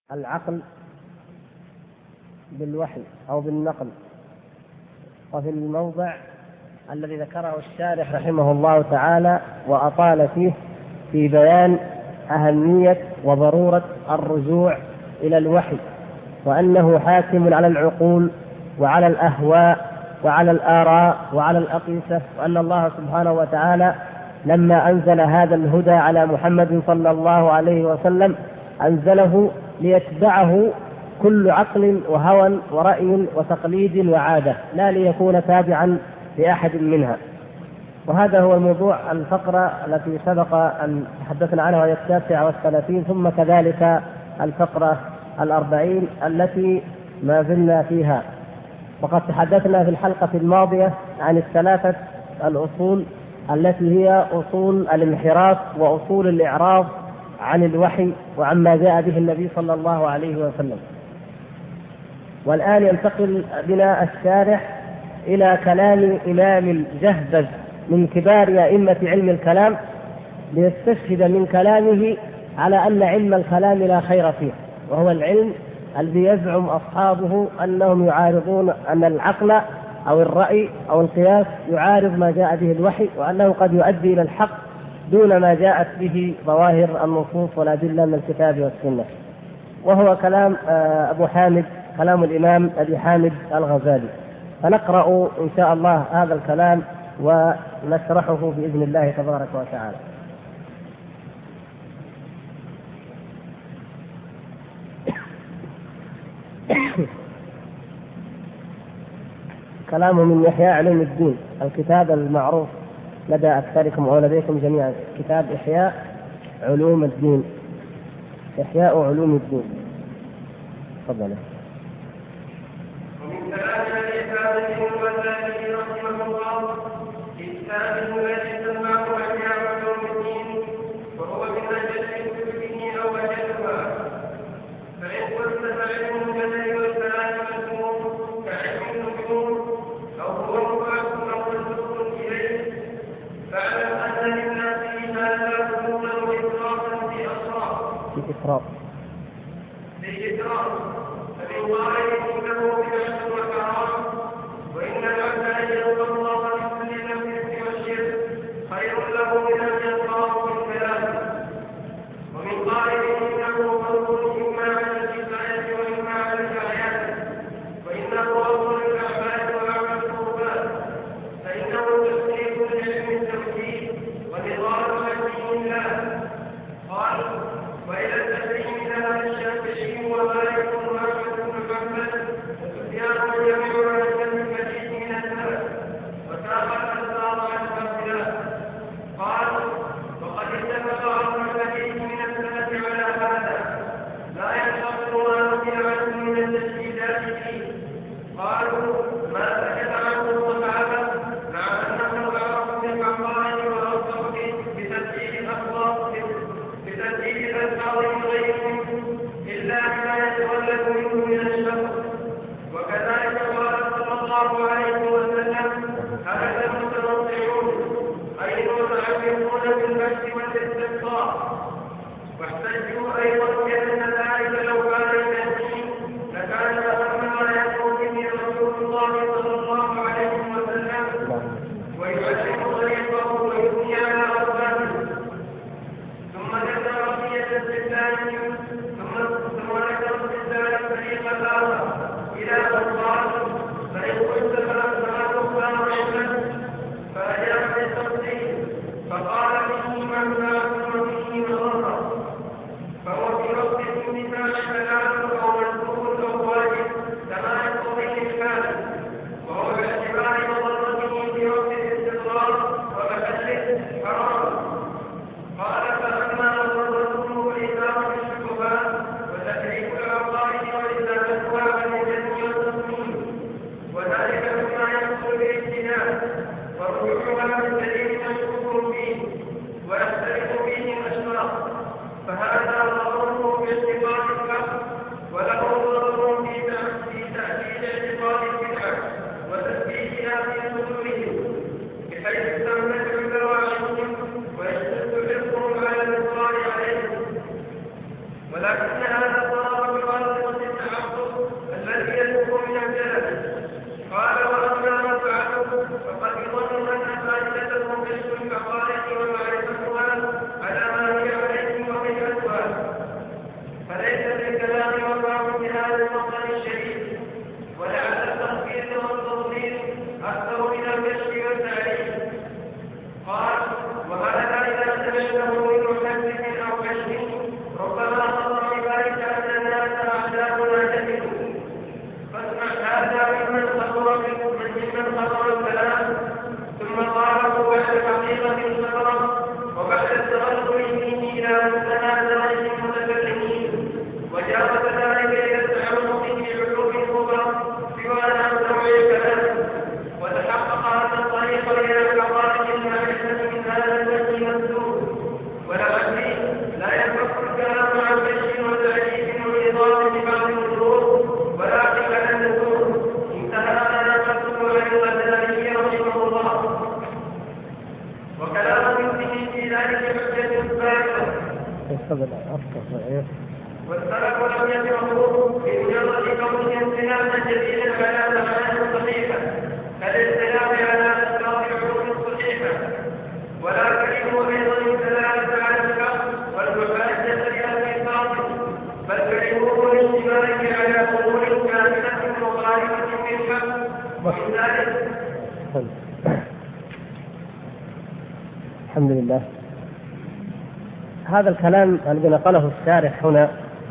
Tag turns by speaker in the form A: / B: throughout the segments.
A: العقل بالوحي أو بالنقل. وفي الموضع الذي ذكره الشارح رحمه الله تعالى وأطال فيه في بيان أهمية وضرورة الرجوع إلى الوحي، وأنه حاكم على العقول وعلى الأهواء وعلى الآراء وعلى الأقيسة، وأن الله سبحانه وتعالى لما أنزل هذا الهدى على محمد صلى الله عليه وسلم أنزله ليتبعه كل عقل وهوى ورأي وتقليد وعادة، لا ليكون تابعا لأحد منها. وهذا هو الموضوع الفقرة التي سبق أن تحدثنا عنها، وهي 39، ثم كذلك الفقرة 40 التي ما زلنا فيها. وقد تحدثنا في الحلقة الماضية عن الثلاثة الأصول التي هي أصول الانحراف وأصول الإعراض عن الوحي وعما جاء به النبي صلى الله عليه وسلم. والآن ينتقل بنا الشارح إلى كلام إمام الجهبذ من كبار أئمة علم الكلام، ليستشهد من كلامه على أن علم الكلام لا خير فيه، وهو العلم الذي يزعم أصحابه أنهم يعارضون، أن العقل أو الرأي أو القياس يعارض ما جاء به الوحي، وأنه قد يؤدي إلى الحق دون ما جاءت به ظواهر النصوص والأدلة من الكتاب والسنة. وهو كلام أبو حامد، كلام الإمام أبي حامد الغزالي. فنقرأ إن شاء الله هذا الكلام ونشرحه بإذن الله تبارك وتعالى. كلامه من إحياء علوم الدين، الكتاب المعروف لدى أكثركم أو لديكم جميعا، كتاب إحياء علوم الدين، إحياء علوم الدين. تفضل.
B: ومن كلام الإسلام والذي رحمه الله كتاب الذي سماه إحياء علوم الدين، وهو من أجل كتبه أو أجلها. فإن قلت فعلم الجدل والكلام مذموم كعلم النجوم أو هو مبعث أو منسوب إليه، فاعلم أن للناس في هذا فضولا وإسرافا في أسرار. فمن قال إنه بدعة وحرام، وإن العبد أن يلقى الله بكل نفس والشرك خير له من أن يلقاه بالكلام. ومن قال إنه فضل إما على الكفاية وإما على الكفاية، وإنه أفضل الأعمال وأعمى القربات، فإنه تسليم لعلم التوحيد ونظام حكيم الله. قال: وإلى التسليم ذهب الشافعي ومالك وأحمد بن حنبل وسفيان والجميع على الجنب المزيد من الناس. المصدر الشريف، ولعل التخفيف والتفضيل أكثر من الكشف والتعريف. قال: وهذا إذا سمعته من محدث أو كشف ربما خطر بذلك أن الناس أعداؤنا جهلوا، فاسمع هذا ممن خطر الكلام ثم قاله بعد حقيقة الخبر وبعد التغلب فيه إلى منتهى درجة المتكلمين، وجاوز ذلك إلى التعمق في علوم الخبر سوى نوع الكلام، وتحقق هذا الطريق إلى حقائق المعرفة من هذا الوجه المسلوب. ولعلي لا ينفك الكلام عن كشف وتعريف وإضافة بعض النصوص ولكن على النصوص انتهى لنا قسم عن الغزالي رحمه الله، وكلام مثله في ذلك حجة بالغة. والسلف لم يفهموا بمجرد كون انسلاما جديدا على معاني صحيحة كالانسلام على أسباب العلوم الصحيحة، ولا كرهوا أيضا الدلالة على الحق والمحاجة لأهل الباطل، بل كرهوا الاشتباك على أمور كاملة مخالفة للحق. ومن ذلك
A: الحمد لله. هذا الكلام الذي نقله الشارح هنا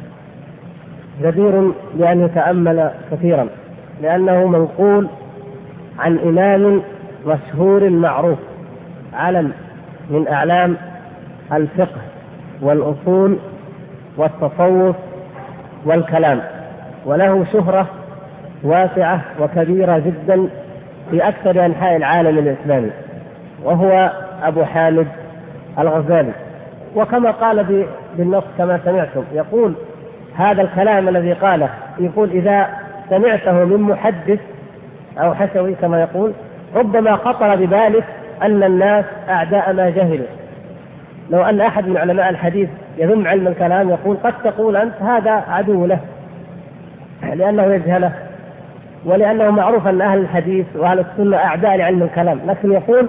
A: جدير بأن يتأمل كثيرا، لأنه منقول عن إمام مشهور معروف، علم من أعلام الفقه والأصول والتصوف والكلام، وله شهرة واسعة وكبيرة جدا في أكثر أنحاء العالم الإسلامي، وهو أبو حامد الغزالي. وكما قال بالنص كما سمعتم، يقول هذا الكلام الذي قاله، يقول إذا سمعته من محدث أو حشوي كما يقول ربما خطر ببالك أن الناس أعداء ما جهلوا. لو أن أحد من علماء الحديث يذم علم الكلام يقول قد تقول أنت هذا عدو له لأنه يجهله، ولأنه معروف أن أهل الحديث وأهل السنة أعداء لعلم الكلام، لكن يقول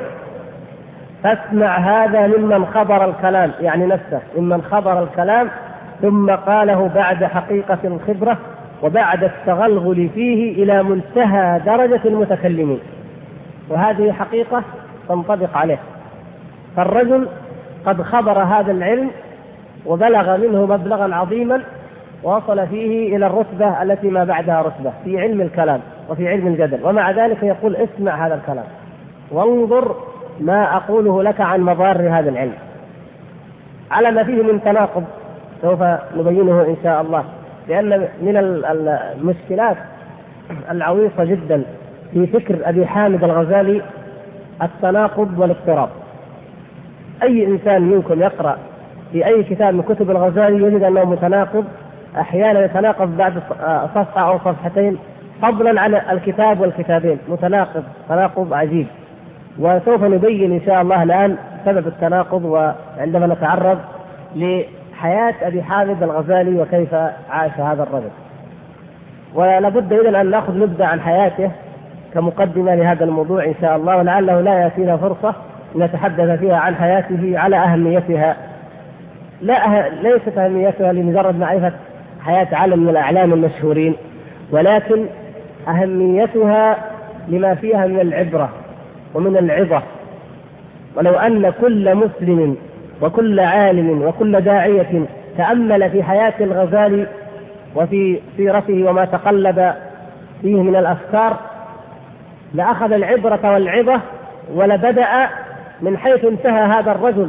A: فاسمع هذا ممن خبر الكلام، يعني نفسه ممن خبر الكلام ثم قاله بعد حقيقة الخبرة وبعد التغلغل فيه إلى منتهى درجة المتكلمين، وهذه حقيقة تنطبق عليه. فالرجل قد خبر هذا العلم وبلغ منه مبلغا عظيما ووصل فيه إلى الرتبة التي ما بعدها رتبة في علم الكلام وفي علم الجدل، ومع ذلك يقول اسمع هذا الكلام وانظر ما أقوله لك عن مضار هذا العلم، على ما فيه من تناقض سوف نبينه إن شاء الله. لأن من المشكلات العويصة جدا في فكر أبي حامد الغزالي التناقض والاضطراب. أي إنسان منكم يقرأ في أي كتاب من كتب الغزالي يجد أنه متناقض، أحيانا يتناقض بعد صفحة أو صفحتين، فضلا عن الكتاب والكتابين، متناقض تناقض عجيب. وسوف نبين إن شاء الله الآن سبب التناقض وعندما نتعرض لحياة أبي حامد الغزالي وكيف عاش هذا الرجل. ولابد إذن أن نبدأ عن حياته كمقدمة لهذا الموضوع إن شاء الله، ولعله لا يأتينا فرصة نتحدث فيها عن حياته على أهميتها. ليست أهميتها لمجرد معرفة حياة علم من الأعلام المشهورين، ولكن أهميتها لما فيها من العبرة ومن العظة. ولو أن كل مسلم وكل عالم وكل داعية تأمل في حياة الغزالي وفي سيرته وما تقلب فيه من الأفكار لأخذ العبرة والعظة، ولبدأ من حيث انتهى هذا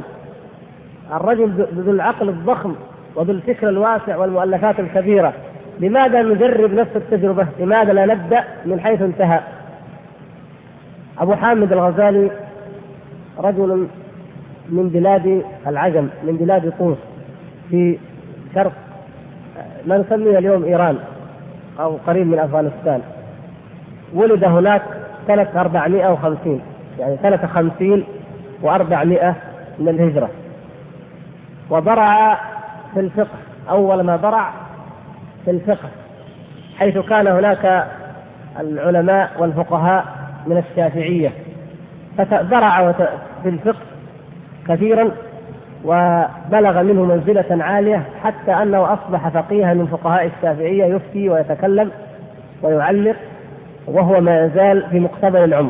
A: الرجل ذو العقل الضخم وذو الفكر الواسع والمؤلفات الكبيرة. لماذا نجرب نفس التجربة؟ لماذا لا نبدأ من حيث انتهى؟ أبو حامد الغزالي رجل من بلاد العجم، من بلاد طوس في شرق ما نسميه اليوم إيران أو قريب من أفغانستان. ولد هناك سنة 450، يعني سنة 50 و400 من الهجرة، وبرع في الفقه. أول ما برع في الفقه حيث كان هناك العلماء والفقهاء من الشافعية، فبرع في الفقه كثيرا وبلغ منه منزلة عالية حتى أنه أصبح فقيها من فقهاء الشافعية، يفتي ويتكلم ويعلق وهو ما يزال في مقتبل العمر.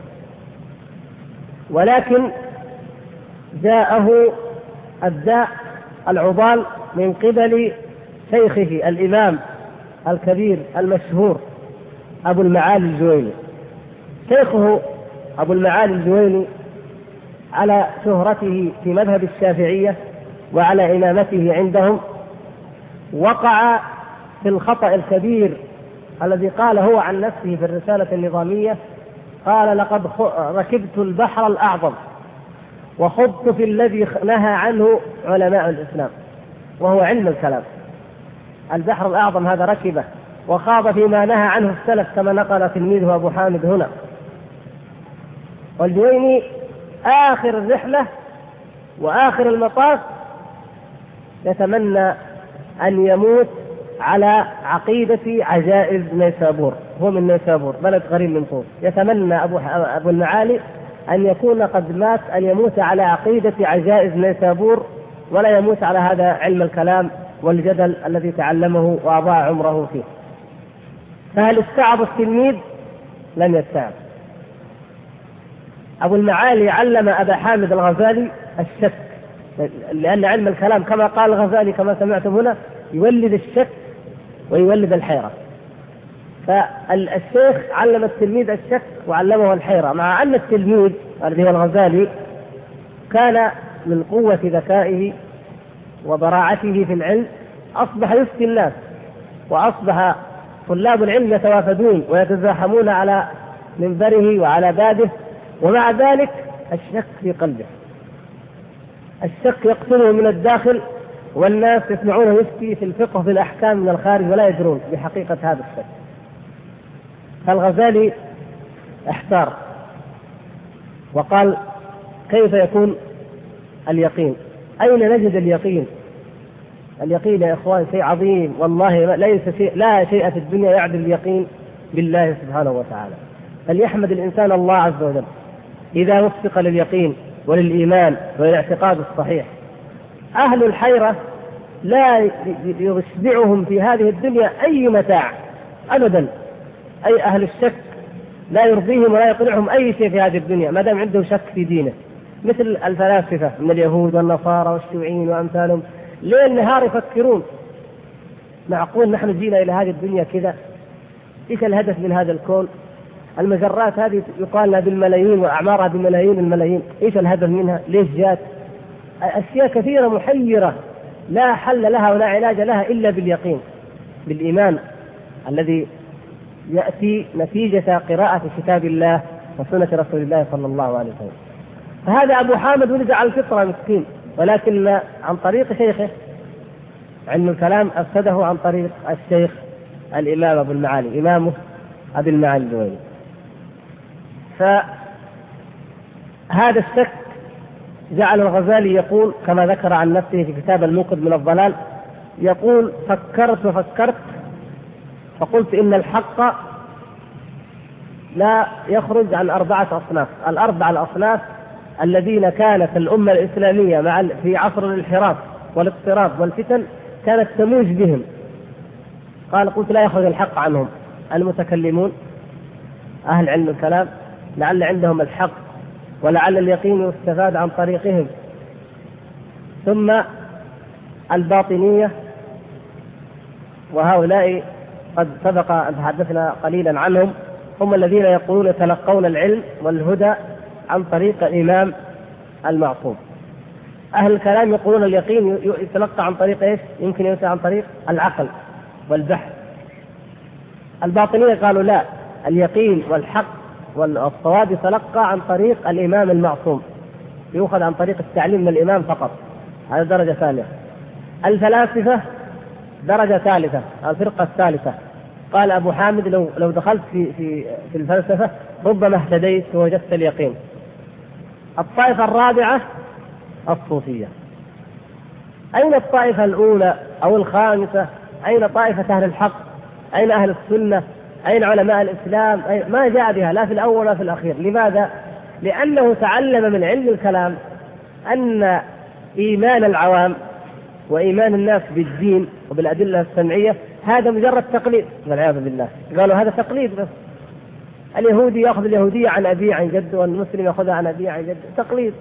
A: ولكن جاءه الداء العضال من قبل شيخه الإمام الكبير المشهور أبو المعالي الجويني. شيخه أبو المعالي الجويني على شهرته في مذهب الشافعية وعلى إمامته عندهم وقع في الخطأ الكبير الذي قال هو عن نفسه في الرسالة النظامية، قال: لقد ركبت البحر الأعظم وخضت في الذي نهى عنه علماء الإسلام، وهو علم الكلام. البحر الأعظم هذا ركبه وخاض فيما نهى عنه السلف كما نقل تلميذه أبو حامد هنا. والجويني آخر الرحلة وآخر المطاف يتمنى أن يموت على عقيدة عجائز نيسابور، هو من نيسابور بلد قريب من طوس. يتمنى أبو المعالي أن يكون قد مات، أن يموت على عقيدة عجائز نيسابور ولا يموت على هذا علم الكلام والجدل الذي تعلمه وأضاع عمره فيه. فهل استعب التلميذ؟ لم يستعب. أبو المعالي علم أبا حامد الغزالي الشك، لأن علم الكلام كما قال الغزالي كما سمعتم هنا يولد الشك ويولد الحيرة. فالشيخ علم التلميذ الشك وعلمه الحيرة، مع أن التلميذ الذي هو الغزالي كان من قوة ذكائه وبراعته في العلم أصبح يفتي الناس، وأصبح طلاب العلم يتوافدون ويتزاحمون على منبره وعلى بابه، ومع ذلك الشك في قلبه، الشك يقتله من الداخل، والناس يسمعونه يفتي في الفقه في الأحكام من الخارج ولا يدرون بحقيقة هذا الشك. فالغزالي احتار وقال: كيف يكون اليقين؟ أين نجد اليقين؟ اليقين يا إخوان شيء عظيم والله، لا شيء في الدنيا يعدل اليقين بالله سبحانه وتعالى. فليحمد الإنسان الله عز وجل إذا وفق لليقين وللإيمان وللاعتقاد الصحيح. أهل الحيرة لا يشبعهم في هذه الدنيا أي متاع أبدا، أي أهل الشك لا يرضيهم ولا يقنعهم أي شيء في هذه الدنيا ما دام عنده شك في دينه، مثل الفلاسفة من اليهود والنصارى والشيوعيين وأمثالهم، ليل نهار يفكرون: معقول نحن جينا إلى هذه الدنيا كذا؟ إيش الهدف من هذا الكون؟ المجرات هذه يقال لها بالملايين وأعمارها بملايين الملايين، إيش الهدف منها؟ ليش جات؟ أشياء كثيرة محيرة لا حل لها ولا علاج لها إلا باليقين، بالإيمان الذي يأتي نتيجة قراءة كتاب الله وسنة رسول الله صلى الله عليه وسلم. فهذا أبو حامد ولد على الفطرة مسكين، ولكن عن طريق شيخه علم الكلام أفسده عن طريق الشيخ الإمام أبو المعالي، إمامه أبي المعالي الجويني. فهذا الشك جعل الغزالي يقول كما ذكر عن نفسه في كتاب الموقظ من الضلال، يقول: فكرت وفكرت فقلت إن الحق لا يخرج عن 4 أصناف. الأربعة الأصناف الذين كانت الأمة الإسلامية في عصر الانحراف والاضطراب والفتن كانت تموج بهم. قلت لا يخرج الحق عنهم: المتكلمون أهل علم الكلام لعل عندهم الحق ولعل اليقين يستفاد عن طريقهم، ثم الباطنية، وهؤلاء قد سبق أن تحدثنا قليلا عنهم، هم الذين يقولون يتلقون العلم والهدى عن طريق الإمام المعصوم. أهل الكلام يقولون اليقين يتلقى عن طريق إيش؟ يمكن يتلقى عن طريق العقل والبحث. الباطنية قالوا لا، اليقين والحق والصواب يتلقى عن طريق الإمام المعصوم، يؤخذ عن طريق التعليم من الإمام فقط. هذا درجة ثانية. الفلاسفة درجة ثالثة، الفرقة الثالثة. قال أبو حامد: لو دخلت في الفلسفة ربما اهتديت ووجدت اليقين. الطائفة الرابعة الصوفية. أين الطائفة الأولى أو الخامسة؟ أين طائفة أهل الحق؟ أين أهل السنة؟ أين علماء الإسلام؟ ما جاء بها لا في الأول ولا في الأخير. لماذا؟ لأنه تعلم من علم الكلام أن إيمان العوام وإيمان الناس بالدين وبالأدلة السمعية هذا مجرد تقليد والعياذ بالله. قالوا هذا تقليد بس، اليهودي يأخذ اليهودية عن أبيه عن جده والمسلم يأخذها عن أبيه عن جده، تقليد.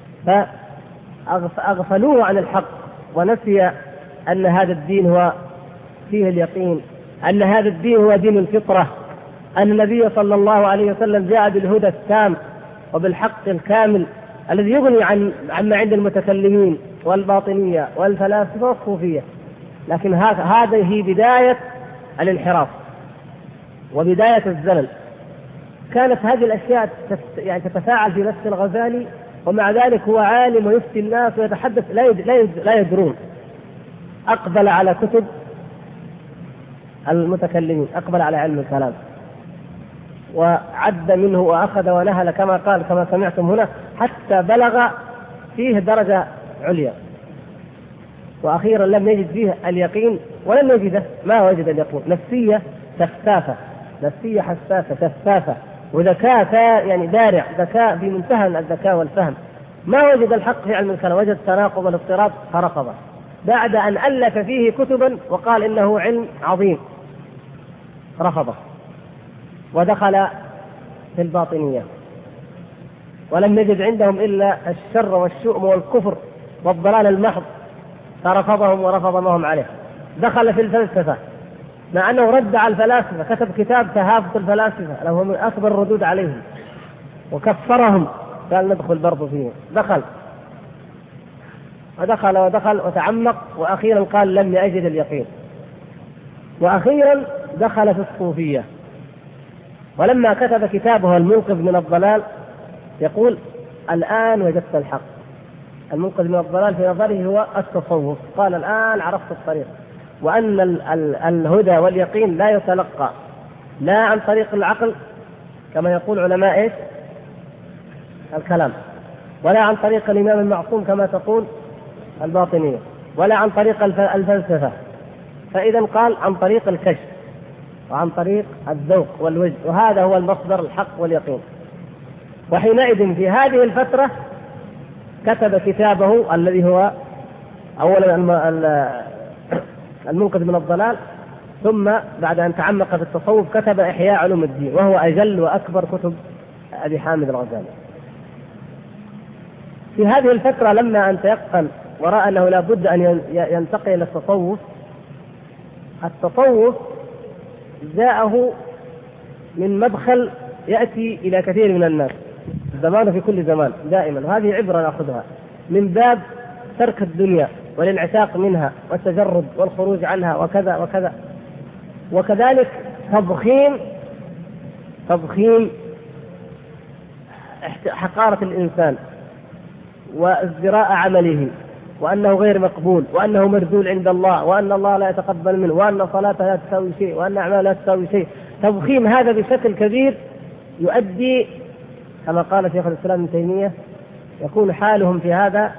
A: فأغفلوه عن الحق ونسي أن هذا الدين هو فيه اليقين، أن هذا الدين هو دين الفطرة، أن النبي صلى الله عليه وسلم جاء بالهدى التام وبالحق الكامل الذي يغني عما عند المتكلمين والباطنية والفلاسفة والصوفية. لكن هذه بداية الانحراف وبداية الزلل. كانت هذه الأشياء يعني تتفاعل في نفس الغزالي، ومع ذلك هو عالم ويفتي الناس ويتحدث لا يدرون. أقبل على كتب المتكلمين، أقبل على علم الكلام وعد منه وأخذ ونهل كما قال كما سمعتم هنا، حتى بلغ فيه درجة عليا. وأخيرا لم يجد فيه اليقين ولم يجده، ما وجد اليقين. نفسية شفافة، نفسية حساسة شفافة، وذكاء يعني بارع، ذكاء في منتهى الذكاء والفهم. ما وجد الحق في علم الكلام، وجد التناقض والاضطراب فرفضه بعد أن ألف فيه كتبا وقال إنه علم عظيم، رفضه ودخل في الباطنية، ولم يجد عندهم إلا الشر والشؤم والكفر والضلال المحض، فرفضهم ورفض ما هم عليه. دخل في الفلسفة مع أنه رد على الفلاسفة، كتب كتاب تهافت الفلاسفة له من أكبر الردود عليهم، وكفرهم، قال ندخل برضو فيه. ودخل وتعمق، وأخيرا قال لم يجد اليقين، وأخيرا دخل في الصوفية. ولما كتب كتابه المنقذ من الضلال يقول الآن وجدت الحق. المنقذ من الضلال في نظره هو التصوف، قال الآن عرفت الطريق، وأن الهدى واليقين لا يتلقى لا عن طريق العقل كما يقول علماء الكلام، ولا عن طريق الإمام المعصوم كما تقول الباطنية، ولا عن طريق الفلسفة. فإذا قال عن طريق الكشف وعن طريق الذوق والوجد، وهذا هو المصدر الحق واليقين. وحينئذ في هذه الفترة كتب كتابه الذي هو أولا المنقذ من الضلال، ثم بعد أن تعمق في التصوف كتب إحياء علوم الدين، وهو أجل وأكبر كتب أبي حامد الغزالي. في هذه الفترة لما أن تيقن ورأى أنه لا بد أن ينتقل إلى التصوف جاءه من مدخل يأتي إلى كثير من الناس زمان في كل زمان دائما، وهذه عبرة نأخذها من باب ترك الدنيا والانعتاق منها والتجرد والخروج عنها وكذا وكذا. وكذلك تضخيم حقارة الإنسان وازدراء عمله، وأنه غير مقبول، وأنه مردود عند الله، وأن الله لا يتقبل منه، وأن صلاته لا تساوي شيء، وأن أعماله لا تساوي شيء. تضخيم هذا بشكل كبير يؤدي كما قال شيخ الإسلام ابن تيمية يكون حالهم في هذا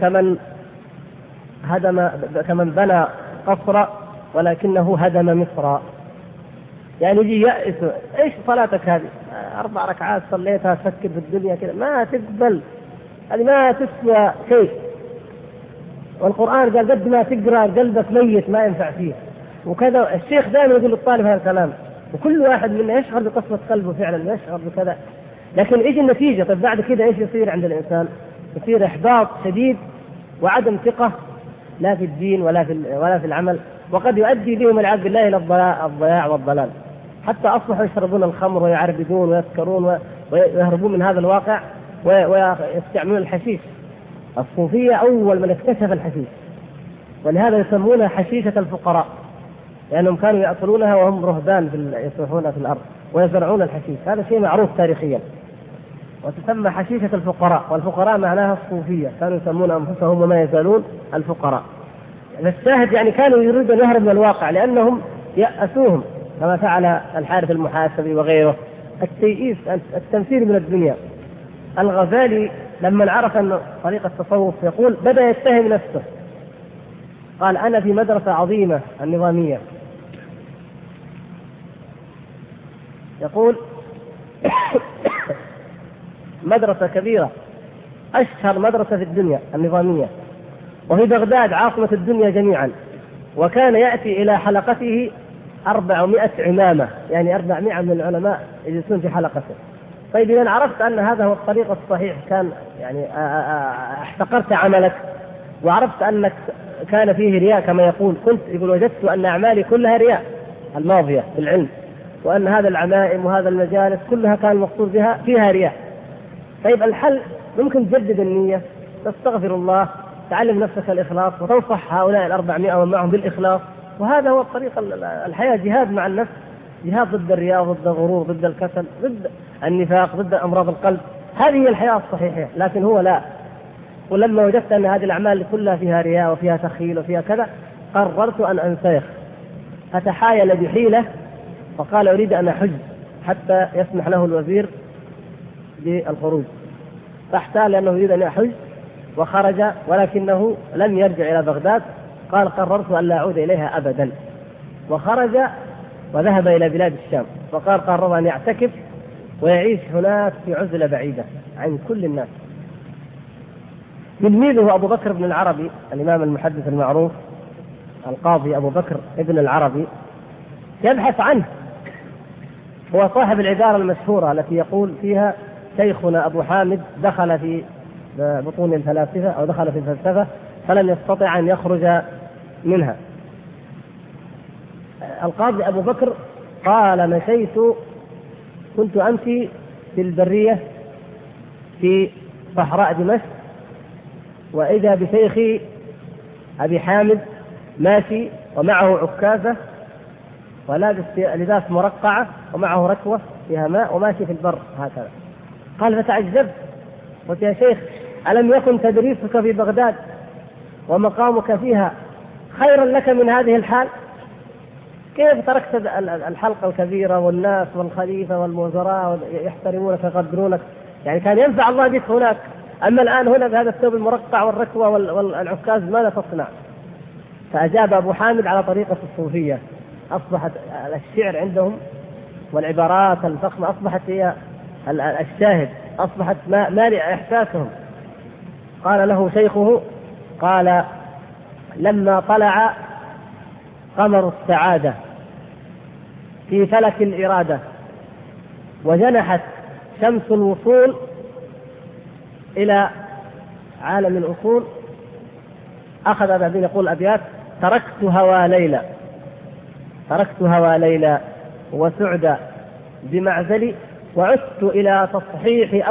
A: كمن بنى قصرا ولكنه هدم مصرا. يعني يجي يأس، ايش صلاتك هذه 4 ركعات صليتها تفكر في الدنيا كذا، ما تقبل، هذه ما تسوى شيء. والقرآن قال قد ما تقرأ قلبك ميت ما ينفع فيه وكذا. الشيخ دائما يقول للطالب هذا الكلام، وكل واحد منا يشعر بقسوة قلبه فعلا، يشعر بكذا. لكن ايش النتيجة؟ طيب بعد كده ايش يصير عند الإنسان؟ يصير إحباط شديد وعدم ثقة لا في الدين ولا في العمل، وقد يؤدي بهم العياذ بالله إلى الضياع والضلال، حتى أصبحوا يشربون الخمر ويعربدون ويسكرون ويهربون من هذا الواقع ويستعملون الحشيش. الصوفية أول من اكتشف الحشيش، ولهذا يسمونها حشيشة الفقراء، لأنهم كانوا يأكلونها وهم رهبان يسرحون في الأرض ويزرعون الحشيش. هذا شيء معروف تاريخيا، وتسمى حشيشة الفقراء، والفقراء معناها الصوفية، كانوا يسمون أنفسهم وما يزالون الفقراء. الشاهد يعني كانوا يريدون أن يهربوا من الواقع لأنهم يأسوهم، كما فعل الحارث المحاسبي وغيره. التيئيس، التنفير من الدنيا. الغزالي لما عرف أن طريق التصوف يقول بدأ يتهم نفسه، قال أنا في مدرسة عظيمة النظامية، يقول مدرسة كبيرة أشهر مدرسة في الدنيا النظامية، وفي بغداد عاصمة الدنيا جميعا، وكان يأتي إلى حلقته 400 عمامة، يعني 400 من العلماء يجلسون في حلقته. طيب إذا عرفت أن هذا هو الطريق الصحيح، كان يعني احتقرت عملك وعرفت أنك كان فيه رياء كما يقول، يقول وجدت أن أعمالي كلها رياء الماضية في العلم، وأن هذا العمائم وهذا المجالس كلها كان المقصود بها فيها رياء. طيب الحل ممكن تجدد النية، تستغفر الله، تعلم نفسك الإخلاص، وتنصح هؤلاء 400 ومعهم بالإخلاص. وهذا هو الطريق الحياة، جهاد مع النفس، جهاد ضد الرياء، ضد الغرور، ضد الكسل، ضد النفاق، ضد أمراض القلب. هذه هي الحياة الصحيحة. لكن هو لا. ولما وجدت أن هذه الأعمال كلها فيها رياء وفيها تخيل وفيها كذا، قررت أن أنسيخ. فتحايل بحيلة فقال أريد أن أحج حتى يسمح له الوزير بالخروج، فاحتال لأنه يريد أن يحج وخرج، ولكنه لم يرجع إلى بغداد. قال قررت أن لا أعود إليها أبدا، وخرج وذهب إلى بلاد الشام، وقال قرر أن يعتكف ويعيش هناك في عزلة بعيدة عن كل الناس. تلميذه أبو بكر بن العربي، الإمام المحدث المعروف القاضي أبو بكر ابن العربي، يبحث عنه. هو صاحب العبارة المشهورة التي يقول فيها شيخنا أبو حامد دخل في بطون الفلاسفة أو دخل في الفلسفة فلم يستطع أن يخرج منها. القاضي أبو بكر قال مشيت، كنت أمشي في البرية في صحراء دمشق، وإذا بشيخي أبي حامد ماشي ومعه عكازة ولابس لباس مرقعة ومعه ركوة فيها ماء وماشي في البر هكذا. قال فتعجبت، قلت يا شيخ ألم يكن تدريسك في بغداد ومقامك فيها خيرا لك من هذه الحال؟ كيف تركت الحلقة الكبيرة والناس والخليفة والوزراء يحترمونك ويقدرونك؟ يعني كان ينفع الله بك هناك، أما الآن هنا بهذا الثوب المرقع والركوة والعكاز ماذا تصنع؟ فأجاب أبو حامد على طريقة الصوفية. أصبحت الشعر عندهم والعبارات الفخمة أصبحت هي الشاهد، أصبحت مالئة إحساسهم. قال له شيخه، قال لما طلع قمر السعادة في فلك الإرادة وجنحت شمس الوصول إلى عالم الأصول، أخذ بعدين يقول أبيات: تركت هوى ليلى وسعد بمعزلي وعدت إلى تصحيح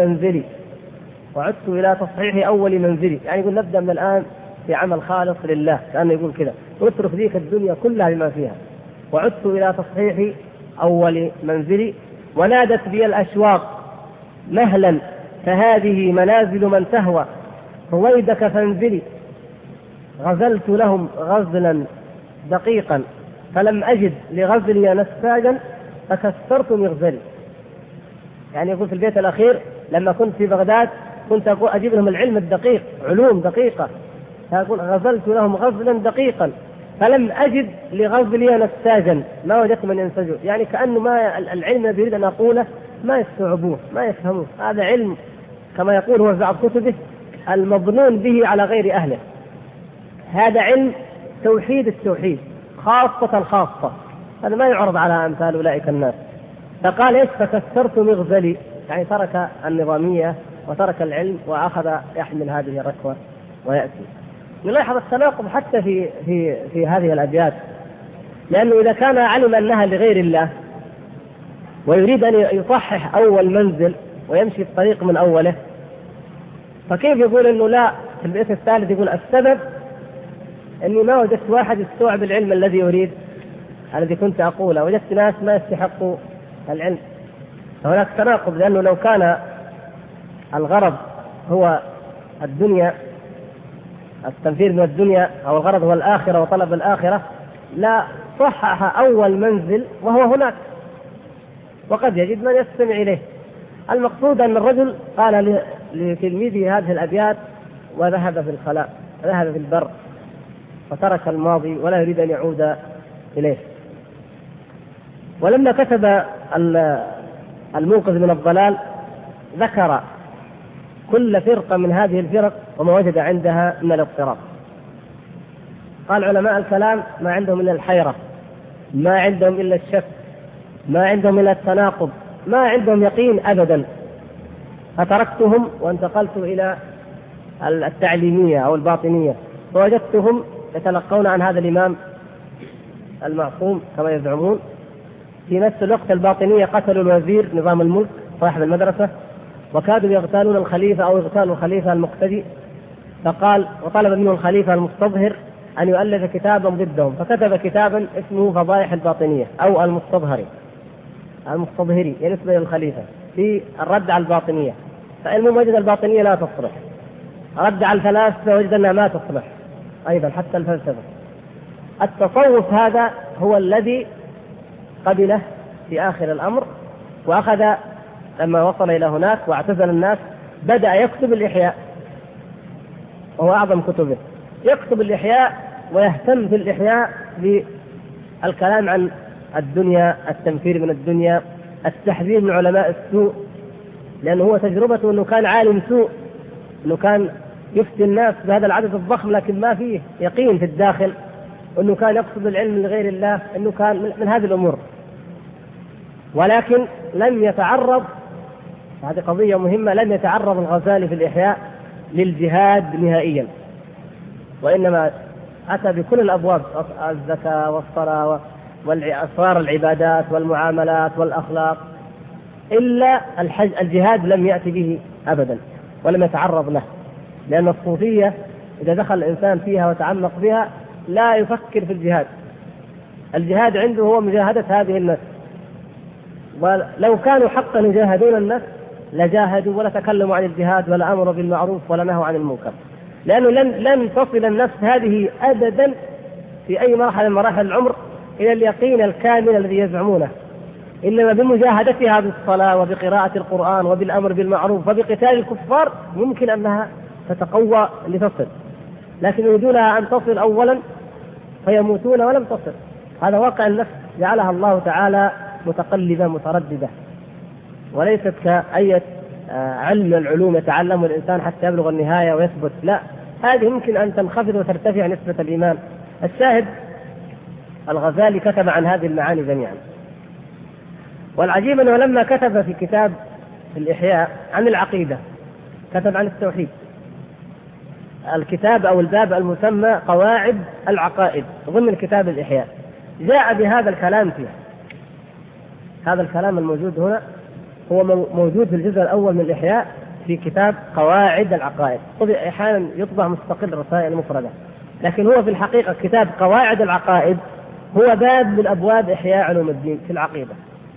A: أول منزلي. يعني يقول نبدأ من الآن في عمل خالص لله، كأنه يقول كذا، اترك ذيك الدنيا كلها بما فيها. وعدت إلى تصحيح أول منزلي ونادت بي الأشواق مهلا فهذه منازل من تهوى رويدك فانزلي. غزلت لهم غزلا دقيقا فلم أجد لغزلي نساجا فكسرت مغزلي. يعني يقول في البيت الأخير لما كنت في بغداد كنت أجيب لهم العلم الدقيق، علوم دقيقة، فأقول غزلت لهم غزلا دقيقا فلم أجد لغزلي نساجا، ما وجدت من ينسجه. يعني كأنه ما العلم الذي يريد أن أقوله ما يستوعبوه ما يفهموه. هذا علم كما يقول هو في بعض كتبه المظنون به على غير أهله. هذا علم التوحيد خاصة الخاصة، هذا ما يعرض على أمثال أولئك الناس. فقال إيش؟ فكسرت مغزلي، يعني ترك النظامية وترك العلم وأخذ يحمل هذه الركوة ويأتي. نلاحظ التناقض حتى في هذه الأبيات، لأنه إذا كان علم أنها لغير الله ويريد أن يصحح أول منزل ويمشي الطريق من أوله، فكيف يقول أنه لا؟ في البيت الثالث يقول السبب أني ما وجدت واحد يستوعب العلم الذي كنت أقوله، وجدت ناس ما يستحقوا العلم. فهناك تناقض، لأنه لو كان الغرض هو الدنيا، التنفير من الدنيا، أو الغرض هو الآخرة وطلب الآخرة، لا صحح أول منزل وهو هناك، وقد يجد من يستمع إليه. المقصود أن الرجل قال لتلميذه هذه الأبيات وذهب في الخلاء، ذهب في البر وترك الماضي ولا يريد أن يعود إليه. ولما كتب المنقذ من الضلال ذكر كل فرقة من هذه الفرق وما وجد عندها من الاضطراب. قال علماء الكلام ما عندهم إلا الحيرة، ما عندهم إلا الشك، ما عندهم إلا التناقض، ما عندهم يقين أبدا. فتركتهم وانتقلت إلى التعليمية أو الباطنية، فوجدتهم يتلقون عن هذا الإمام المعصوم كما يزعمون. في نفس الوقت الباطنية قتلوا الوزير نظام الملك صاحب المدرسة، وكادوا يغتالون الخليفة أو يغتالوا الخليفة المقتدي، فقال وطلب منه الخليفة المستظهر أن يؤلف كتابا ضدهم، فكتب كتابا اسمه فضائح الباطنية أو المستظهري ينسبة للخليفة في الرد على الباطنية. فالمهم وجد الباطنية لا تصلح، رد على الفلاسفة وجد أنها ما تصلح أيضا حتى الفلسفة. التصوف هذا هو الذي قبله في آخر الأمر، وأخذ لما وصل إلى هناك واعتزل الناس بدأ يكتب الإحياء، وهو أعظم كتبه. يكتب الإحياء ويهتم في الإحياء بالكلام عن الدنيا، التنفير من الدنيا، التحذير من علماء السوء، لأنه هو تجربته أنه كان عالم سوء، أنه كان يفتي الناس بهذا العدد الضخم لكن ما فيه يقين في الداخل، أنه كان يقصد العلم لغير الله، أنه كان من هذه الأمور. ولكن لم يتعرض، هذه قضية مهمة، لم يتعرض الغزالي في الإحياء للجهاد نهائيا، وإنما أتى بكل الأبواب، الزكاة والصلاة والأسرار العبادات والمعاملات والأخلاق، إلا الجهاد لم يأتي به أبدا ولم يتعرض له، لأن الصوفية إذا دخل الإنسان فيها وتعمق بها لا يفكر في الجهاد. الجهاد عنده هو مجاهدة هذه النفس، ولو كانوا حقا يجاهدون النفس لجاهدوا ولا تكلموا عن الجهاد ولا أمروا بالمعروف ولا نهوا عن المنكر، لأنه لن تصل النفس هذه أبدا في أي مرحلة من مراحل العمر إلى اليقين الكامل الذي يزعمونه، إنما بمجاهدتها بالصلاة وبقراءة القرآن وبالأمر بالمعروف وبقتال الكفار يمكن أنها تتقوى لتصل، لكن يريدونها أن تصل أولا فيموتون ولم تصل. هذا واقع النفس جعلها الله تعالى متقلبة مترددة، وليست كأي علم من العلوم يتعلم الإنسان حتى يبلغ النهاية ويثبت، لا، هذه يمكن أن تنخفض وترتفع نسبة الإيمان. الشاهد الغزالي كتب عن هذه المعاني جميعا. والعجيب أنه لما كتب في كتاب الإحياء عن العقيدة كتب عن التوحيد، الكتاب أو الباب المسمى قواعد العقائد ضمن كتاب الإحياء، جاء بهذا الكلام فيه. هذا الكلام الموجود هنا هو موجود في الجزء الأول من الإحياء في كتاب قواعد العقائد، أحيانا يطبع مستقل رسائل مفردة، لكن هو في الحقيقة كتاب قواعد العقائد هو باب من أبواب إحياء علوم الدين في العقيدة.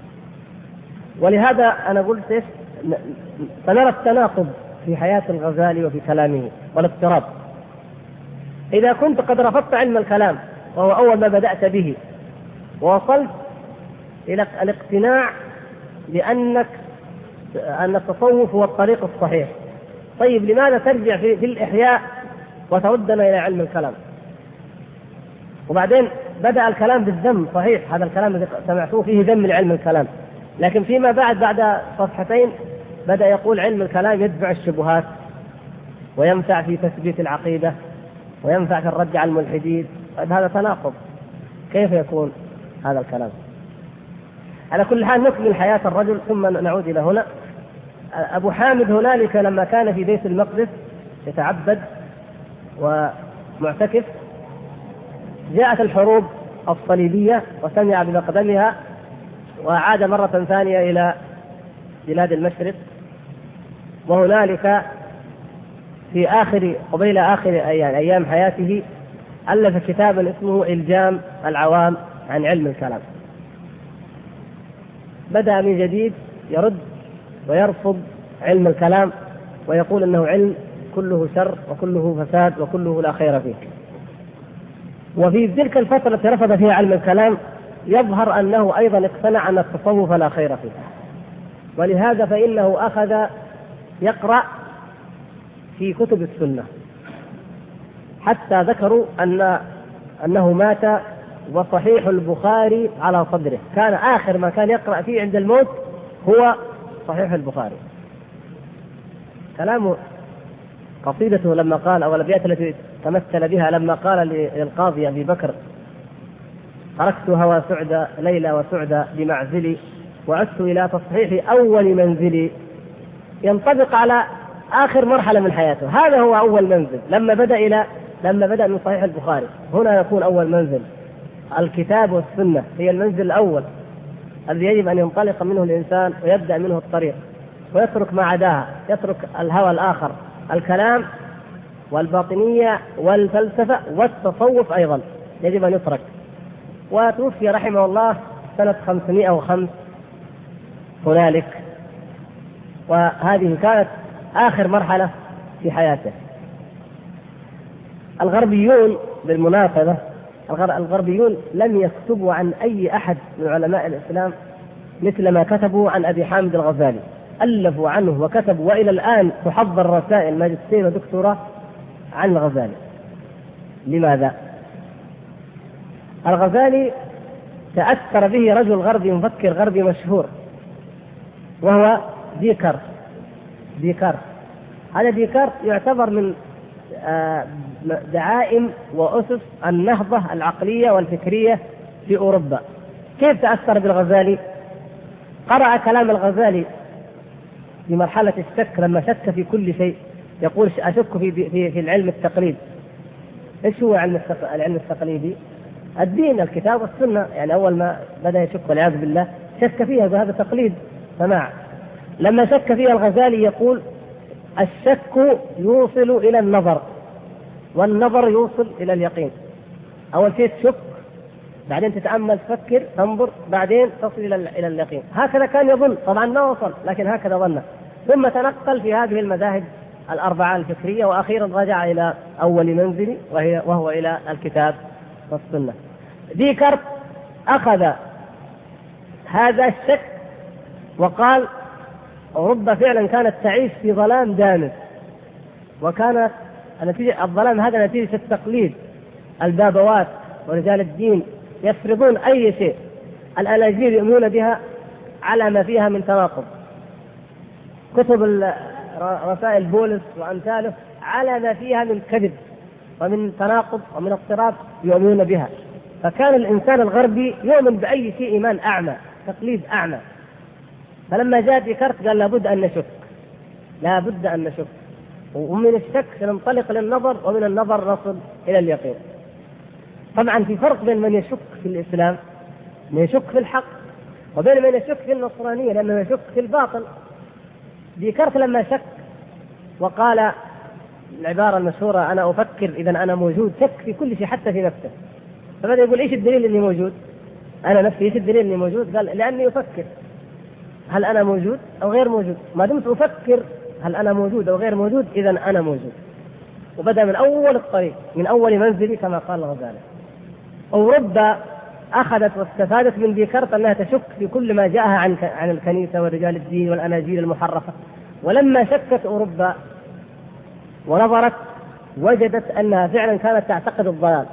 A: ولهذا أنا قلت سنرى التناقض في حياة الغزالي وفي كلامه والاضطراب. إذا كنت قد رفضت علم الكلام وهو أول ما بدأت به ووصلت إلى الاقتناع بأن التصوف هو الطريق الصحيح، طيب لماذا ترجع في الإحياء وتردنا إلى علم الكلام؟ وبعدين بدأ الكلام بالذم، صحيح هذا الكلام الذي سمعتوه فيه ذم لعلم الكلام، لكن فيما بعد صفحتين بدأ يقول علم الكلام يدفع الشبهات وينفع في تثبيت العقيدة وينفع في الرد على الملحدين. هذا تناقض، كيف يكون هذا الكلام؟ على كل حال نكمل حياة الرجل ثم نعود إلى هنا. أبو حامد هنالك لما كان في بيت المقدس يتعبد ومعتكف، جاءت الحروب الصليبية وسمع بمقدمها وعاد مرة ثانية إلى بلاد المشرق، وهنالك في قبيل آخر أيام حياته ألف كتابا اسمه إلجام العوام عن علم الكلام. بدأ من جديد يرد ويرفض علم الكلام ويقول أنه علم كله شر وكله فساد وكله لا خير فيه. وفي تلك الفترة التي رفض فيها علم الكلام يظهر أنه أيضا اقتنع أن التصوف لا خير فيه، ولهذا فإنه أخذ يقرأ في كتب السنة، حتى ذكروا أنه مات وصحيح البخاري على صدره، كان آخر ما كان يقرأ فيه عند الموت هو صحيح البخاري. كلامه قصيدته لما قال، أو الأبيات التي تمثل بها لما قال للقاضي أبي بكر: تركت هوى سعدى ليلى وسعدى بمعزلي وعدت إلى تصحيح أول منزلي، ينطبق على آخر مرحلة من حياته. هذا هو أول منزل لما بدأ من صحيح البخاري. هنا يكون أول منزل الكتاب والسنة، هي المنزل الأول الذي يجب أن ينطلق منه الإنسان ويبدأ منه الطريق، ويترك ما عداها، يترك الهوى الآخر، الكلام والباطنية والفلسفة والتصوف أيضا يجب أن يترك. وتوفي رحمه الله سنة 505 هنالك، وهذه كانت آخر مرحلة في حياته. الغربيون بالمناسبة، الغربيون لم يكتبوا عن أي أحد من علماء الإسلام مثل ما كتبوا عن أبي حامد الغزالي، ألفوا عنه وكتبوا، وإلى الآن تحضر رسائل ماجستير ودكتوراه عن الغزالي. لماذا؟ الغزالي تأثر به رجل غربي، مفكر غربي مشهور، وهو ديكارت. هذا ديكارت يعتبر من دعائم وأسس النهضة العقلية والفكرية في أوروبا. كيف تأثر بالغزالي؟ قرأ كلام الغزالي في مرحلة الشك، لما شك في كل شيء، يقول: أشك في العلم التقليدي. إيش هو العلم التقليدي؟ الدين، الكتاب والسنة. يعني أول ما بدأ يشك والعياذ بالله شك فيها بهذا تقليد سماع. لما شك فيها الغزالي يقول: الشك يوصل إلى النظر، والنظر يوصل إلى اليقين. أول شيء تشك، بعدين تتأمل، تفكر، تنظر، بعدين تصل إلى اليقين. هكذا كان يظن، طبعا ما وصل لكن هكذا ظن. ثم تنقل في هذه المذاهب الأربعة الفكرية، وأخيرا رجع إلى أول منزل وهو إلى الكتاب والسنة. ديكارت أخذ هذا الشك وقال: أوروبا فعلا كانت تعيش في ظلام دامس، وكانت الظلام هذا نتيجة التقليد. البابوات ورجال الدين يفرضون أي شيء، الأناجيل يؤمنون بها على ما فيها من تناقض، كتب رسائل بولس وأمثاله على ما فيها من كذب ومن تناقض ومن اضطراب يؤمنون بها. فكان الإنسان الغربي يؤمن بأي شيء إيمان أعمى، تقليد أعمى. فلما جاء ديكارت قال: لابد أن نشك، ومن الشك ننطلق للنظر، ومن النظر نصل إلى اليقين. طبعا في فرق بين من يشك في الإسلام، من يشك في الحق، وبين من يشك في النصرانية لأنه يشك في الباطل. ديكارت لما شك وقال العبارة المشهورة: أنا أفكر إذا أنا موجود، شك في كل شيء حتى في نفسه. فبدأ يقول: إيش الدليل إني موجود؟ أنا نفسي إيش الدليل إني موجود؟ قال: لأني أفكر هل أنا موجود أو غير موجود. ما دمت أفكر هل أنا موجود أو غير موجود، إذا أنا موجود. وبدأ من أول الطريق، من أول منزلي كما قال الغزالي. أوروبا أخذت واستفادت من ديكارت أنها تشك في كل ما جاءها عن الكنيسة ورجال الدين والأناجيل المحرفة. ولما شكت أوروبا ونظرت وجدت أنها فعلا كانت تعتقد الضلال،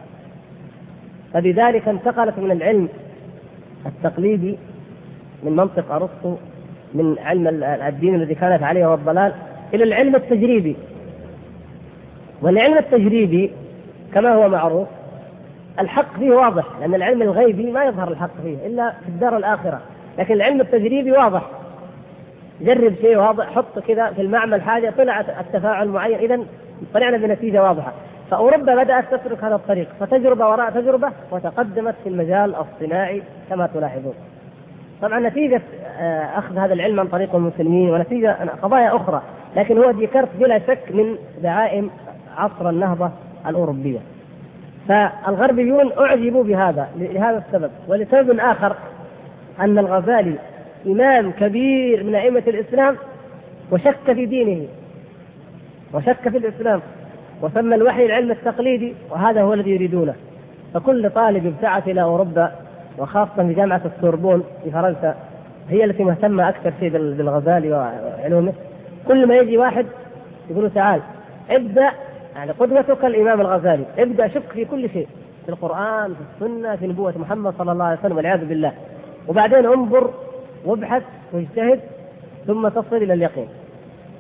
A: فبذلك انتقلت من العلم التقليدي من منطق أرسطو، من علم الدين الذي كانت عليه والضلال، إلى العلم التجريبي. والعلم التجريبي كما هو معروف الحق فيه واضح، لأن العلم الغيبي ما يظهر الحق فيه إلا في الدار الآخرة، لكن العلم التجريبي واضح. جرب شيء واضح، حط كذا في المعمل حاجة طلعت التفاعل معين، إذن طلعنا بنتيجة واضحة. فأوروبا بدأت تترك هذا الطريق، فتجربة وراء تجربة، وتقدمت في المجال الصناعي كما تلاحظون. طبعا نتيجة أخذ هذا العلم عن طريق المسلمين ونتيجة قضايا أخرى، لكن هو ديكارت بلا شك من دعائم عصر النهضة الأوروبية. فالغربيون أعجبوا بهذا لهذا السبب. ولسبب آخر أن الغزالي إمام كبير من أئمة الإسلام، وشك في دينه وشك في الإسلام، وسمى الوحي العلم التقليدي، وهذا هو الذي يريدونه. فكل طالب ابتعث إلى أوروبا، وخاصة في جامعة السوربون في فرنسا، هي التي مهتمة أكثر شيء بالغزالي وعلومه. كل ما يجي واحد يقول: تعال ابدأ، يعني قدوتك الإمام الغزالي، ابدأ شك في كل شيء، في القرآن، في السنة، في نبوة محمد صلى الله عليه وسلم والعياذ بالله، وبعدين انظر وابحث واجتهد ثم تصل إلى اليقين.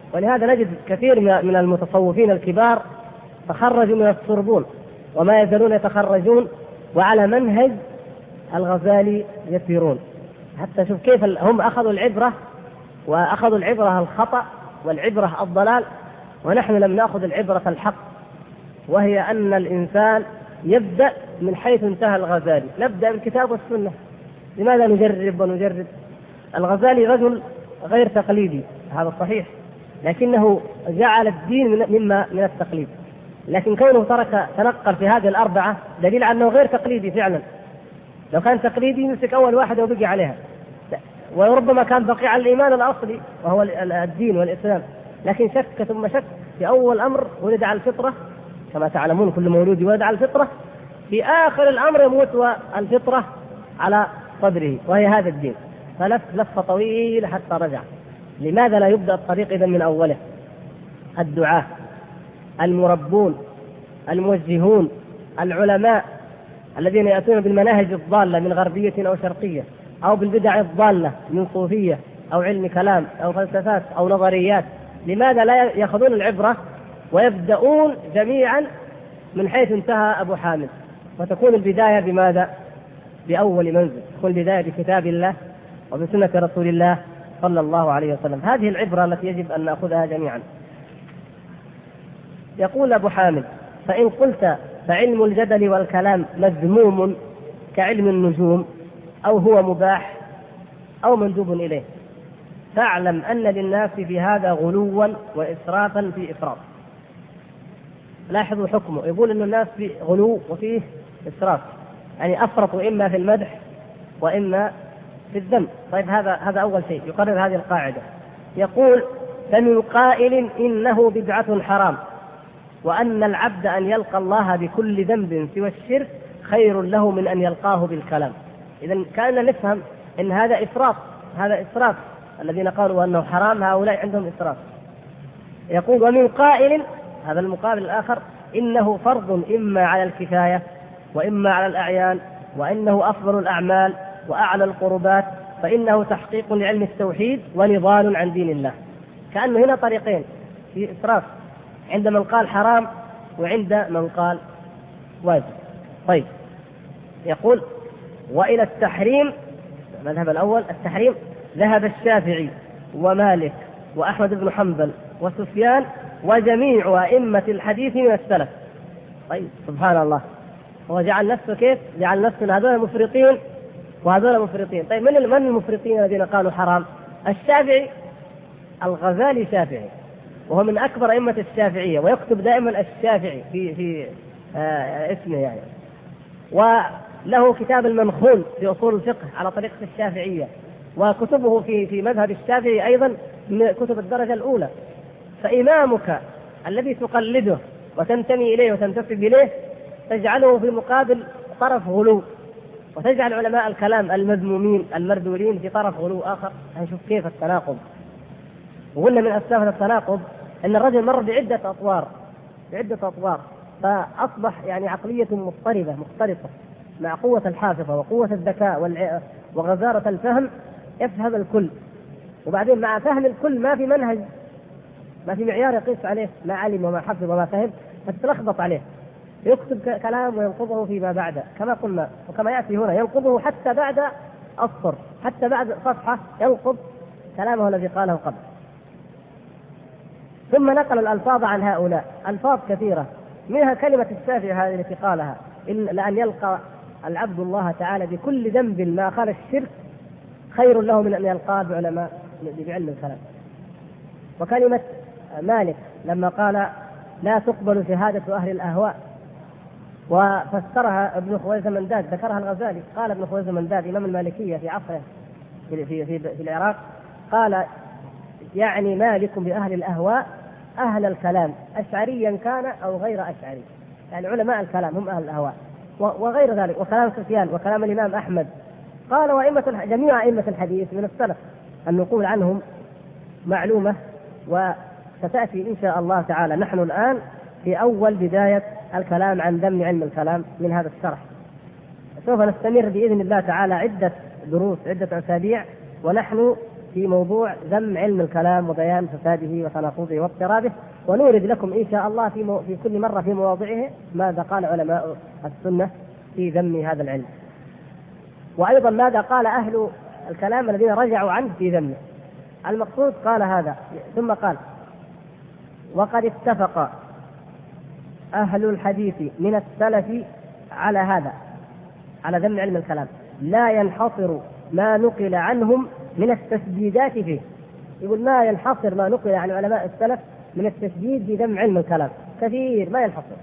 A: ولهذا نجد كثير من المتصوفين الكبار تخرجوا من السوربون وما يزالون يتخرجون وعلى منهج الغزالي يسيرون. حتى شوف كيف هم أخذوا العبرة، وأخذوا العبرة الخطأ والعبرة الضلال، ونحن لم نأخذ العبرة الحق، وهي أن الإنسان يبدأ من حيث انتهى الغزالي، نبدأ بالكتاب والسنة. لماذا نجرب ونجرب؟ الغزالي رجل غير تقليدي، هذا صحيح، لكنه جعل الدين من التقليد. لكن كونه تنقل في هذه الأربعة دليل على أنه غير تقليدي فعلا. لو كان تقليدي يمسك أول واحدة وبقي عليها، وربما كان بقي على الإيمان الأصلي وهو الدين والإسلام، لكن شك ثم شك. في أول أمر ولد على الفطرة، كما تعلمون كل مولود يولد على الفطرة، في آخر الأمر يموت والفطرة على صدره، وهي هذا الدين. فلف لفة طويلة حتى رجع. لماذا لا يبدأ الطريق إذن من أوله؟ الدعاة المربون الموجهون العلماء الذين يأتون بالمناهج الضالة من غربية أو شرقية، أو بالبدع الضالة من صوفية أو علم كلام أو فلسفات أو نظريات، لماذا لا يأخذون العبرة ويبدأون جميعا من حيث انتهى أبو حامد، وتكون البداية بماذا؟ بأول منزل، تكون البداية بكتاب الله وبسنة رسول الله صلى الله عليه وسلم. هذه العبرة التي يجب أن نأخذها جميعا. يقول أبو حامد: فإن قلت فعلم الجدل والكلام مذموم كعلم النجوم، أو هو مباح أو مندوب إليه، فاعلم أن للناس في هذا غلوا وإسرافا في إفراط. لاحظوا حكمه، يقول أن الناس في غلو وفيه إسراف، يعني أفرطوا إما في المدح وإما في الذم. طيب هذا أول شيء يقرر هذه القاعدة. يقول: فمن قائل إنه بدعة حرام، وأن العبد أن يلقى الله بكل ذنب سوى الشرك خير له من أن يلقاه بالكلام. إذن كأننا نفهم إن هذا إفراط، هذا إسراف. الذين قالوا أنه حرام هؤلاء عندهم إسراف. يقول: ومن قائل، هذا المقابل الآخر، إنه فرض إما على الكفاية وإما على الأعيان، وإنه أفضل الأعمال وأعلى القربات، فإنه تحقيق لعلم التوحيد ونضال عن دين الله. كأنه هنا طريقين في إسراف، عند من قال حرام وعند من قال واجب. طيب، يقول: وإلى التحريم، المذهب الأول التحريم، ذهب الشافعي ومالك وأحمد بن حنبل وسفيان وجميع أئمة الحديث من السلف. طيب، سبحان الله، هو جعل نفسه كيف؟ جعل نفسه هذول مفرطين وهذول مفرطين. طيب، من المفرطين الذين قالوا حرام؟ الشافعي. الغزالي شافعي، وهو من أكبر أئمة الشافعية، ويكتب دائما الشافعي في اسمه يعني، وله كتاب المنخول في أصول الفقه على طريقة الشافعية، وكتبه في مذهب الشافعي أيضا من كتب الدرجة الأولى. فإمامك الذي تقلده وتنتمي إليه وتنتسب إليه تجعله في مقابل طرف غلو، وتجعل علماء الكلام المذمومين المردودين في طرف غلو آخر. هنشوف كيف التناقض. وقلنا من أسباب التناقض أن الرجل مر بعدة أطوار، فأصبح يعني عقلية مضطربة مختلطة مع قوة الحافظة وقوة الذكاء وغزارة الفهم، يفهم الكل، وبعدين مع فهم الكل ما في منهج، ما في معيار يقيس عليه ما علم وما حفظ وما فهم، فتتلخبط عليه، يكتب كلام وينقضه فيما بعد كما قلنا، وكما يأتي هنا ينقضه حتى بعد أسطر، حتى بعد صفحة ينقض كلامه الذي قاله قبل. ثم نقل الألفاظ عن هؤلاء، ألفاظ كثيرة، منها كلمة الشافعي هذه التي قالها: لأن يلقى العبد الله تعالى بكل ذنب ما خلا الشرك خير له من أن يلقاه بعلماء بعلم الكلام. وكلمة مالك لما قال: لا تقبل شهادة أهل الأهواء، وفسرها ابن خويزمنداد، ذكرها الغزالي. قال ابن خويزمنداد إمام المالكية في عصره في العراق، قال: يعني مالك بأهل الأهواء أهل الكلام، أشعريا كان أو غير أشعري، يعني علماء الكلام هم أهل الأهواء وغير ذلك، وكلام سفيان وكلام الإمام أحمد. قال: جميع أئمة الحديث من السلف، النقول عنهم معلومة، وستأتي إن شاء الله تعالى. نحن الآن في أول بداية الكلام عن ذم علم الكلام من هذا الشرح. سوف نستمر بإذن الله تعالى عدة دروس، عدة أسابيع، ونحن في موضوع ذم علم الكلام وبيان فساده وتناقضه واضطرابه، ونورد لكم إن شاء الله في كل مرة في مواضعه ماذا قال علماء السنة في ذم هذا العلم، وأيضا ماذا قال أهل الكلام الذين رجعوا عنه في ذمه. المقصود قال هذا، ثم قال: وقد اتفق أهل الحديث من السلف على هذا، على ذم علم الكلام، لا ينحصر ما نقل عنهم من التسديدات فيه. يقول ما ينحصر ما نقل عن علماء السلف من التسديد في ذم علم الكلام، كثير ما ينحصر.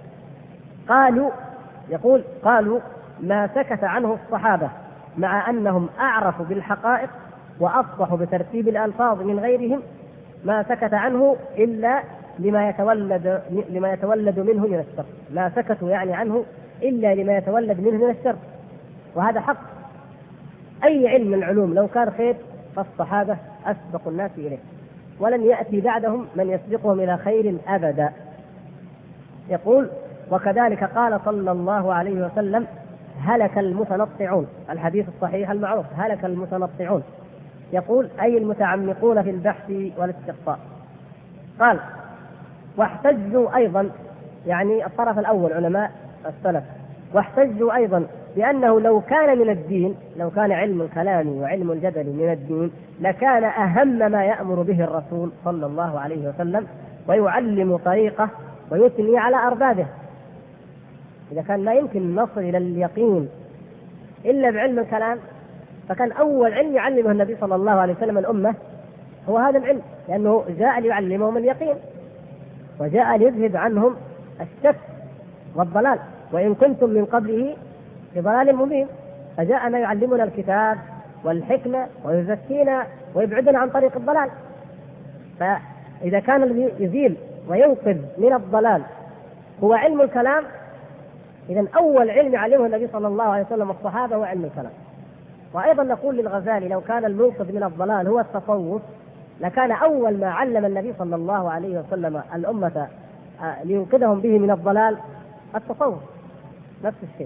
A: قالوا ما سكت عنه الصحابة مع أنهم أعرفوا بالحقائق وأفصحوا بترتيب الألفاظ من غيرهم، ما سكت عنه إلا لما يتولد منه من الشر. ما سكتوا يعني عنه إلا لما يتولد منه من الشر، وهذا حق. أي علم من العلوم لو كان خير فالصحابة أسبق الناس إليه، ولن يأتي بعدهم من يسبقهم إلى خير أبدا. يقول: وكذلك قال صلى الله عليه وسلم: هلك المتنطعون، الحديث الصحيح المعروف، هلك المتنطعون، يقول أي المتعمقون في البحث والاستقصاء. قال: واحتجوا أيضا، يعني الطرف الأول علماء السلف، واحتجوا أيضا بأنه لو كان من الدين، لو كان علم الكلام وعلم الجدل من الدين لكان أهم ما يأمر به الرسول صلى الله عليه وسلم ويعلم طريقه ويثني على أربابه. إذا كان لا يمكن نصل إلى اليقين إلا بعلم الكلام، فكان أول علم يعلمه النبي صلى الله عليه وسلم الأمة هو هذا العلم، لأنه جاء ليعلمهم اليقين وجاء ليذهب عنهم الشك والضلال، وإن كنتم من قبله بضلال مبين. فجاءنا يعلمنا الكتاب والحكمة ويزكينا ويبعدنا عن طريق الضلال. فإذا كان الذي يزيل وينقذ من الضلال هو علم الكلام، إذن أول علم يعلمه النبي صلى الله عليه وسلم الصحابة هو علم الكلام. وأيضا نقول للغزالي: لو كان المنقذ من الضلال هو التصوف لكان أول ما علم النبي صلى الله عليه وسلم الأمة لينقذهم به من الضلال التصوف، نفس الشيء.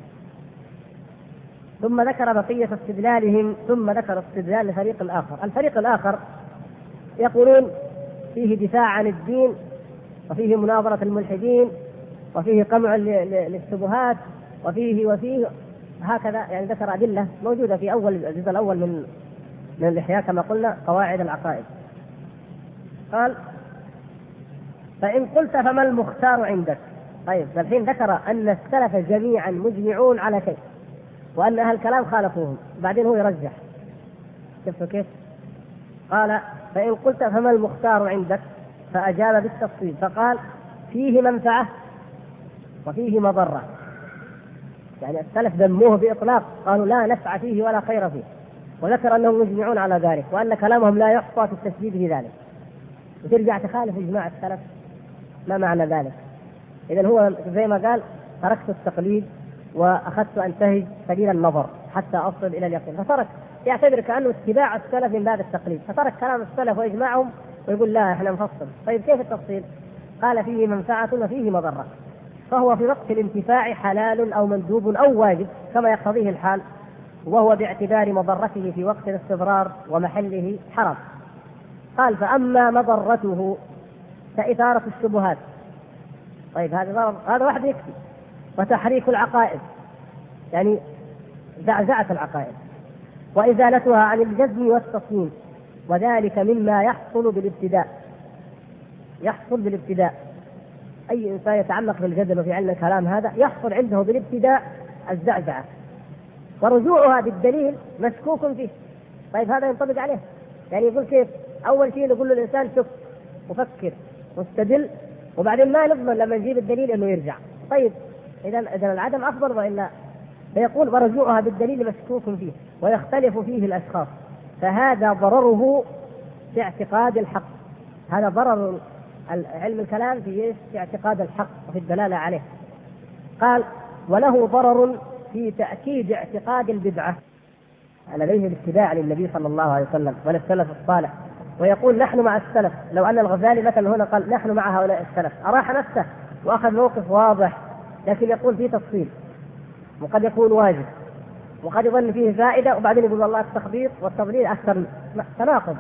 A: ثم ذكر بقية استدلالهم، ثم ذكر استدلال الفريق الآخر. الفريق الآخر يقولون فيه دفاع عن الدين، وفيه مناظرة الملحدين، وفيه قمع للشبهات، وفيه هكذا، يعني ذكر أدلة موجودة في أول الجزء الأول من الإحياء كما قلنا، قواعد العقائد. قال: فإن قلت فما المختار عندك؟ طيب، الحين ذكر أن السلف جميعا مجمعون على شيء، وأن أهل الكلام خالفوهم، بعدين هو يرجح. شفتوا كيف؟ قال: فإن قلت فما المختار عندك؟ فأجاب بالتفصيل فقال: فيه منفعة وفيه مضرة. يعني السلف ذموه بإطلاق، قالوا لا نفع فيه ولا خير فيه، وذكر أنهم مجمعون على ذلك، وأن كلامهم لا يحصى في التشديد في ذلك. وترجع تخالف إجماع السلف، ما معنى ذلك؟ إذن هو زي ما قال: تركت التقليد وأخذت أنتهج سبيل النظر حتى أصل إلى اليقين. فترك، يعتبر كأنه اتباع السلف من باب التقليد، فترك كلام السلف وإجماعهم ويقول لا إحنا نفصل. طيب كيف التفصيل؟ قال: فيه منفعة وفيه مضرة، فهو في وقت الانتفاع حلال أو مندوب أو واجب كما يقتضيه الحال، وهو باعتبار مضرته في وقت الاستضرار ومحله حرام. قال: فأما مضرته فإثارة الشبهات. طيب هذا واحد يكفي. وتحريك العقائد، يعني زعزعة العقائد، وإزالتها عن الجزم والتصميم، وذلك مما يحصل بالابتداء. أي إنسان يتعمق في الجدل وفي علم الكلام هذا يحصل عنده بالابتداء الزعزعة، ورجوعها بالدليل مشكوك فيه. طيب هذا ينطبق عليه، يعني يقول كيف؟ أول شيء نقول للإنسان شوف وفكر واستدل، وبعدين ما نضمن لما نجيب الدليل إنه يرجع. طيب إذا العدم أفضل وإلا؟ فيقول: ورجوعها بالدليل مشكوك فيه ويختلف فيه الأشخاص، فهذا ضرره في اعتقاد الحق. هذا ضرر علم الكلام في اعتقاد الحق وفي الدلالة عليه. قال: وله ضرر في تأكيد اعتقاد البدعة عليه الاتباع للنبي صلى الله عليه وسلم وللسلف الصالح. ويقول: نحن مع السلف. لو أن الغزالي مثلا هنا قال نحن مع هؤلاء السلف أراح نفسه وأخذ موقف واضح، لكن يقول فيه تفصيل وقد يكون واجب. وقد يظن فيه فائدة وبعدين يقول والله التخبيط والتضليل أكثر. تناقض.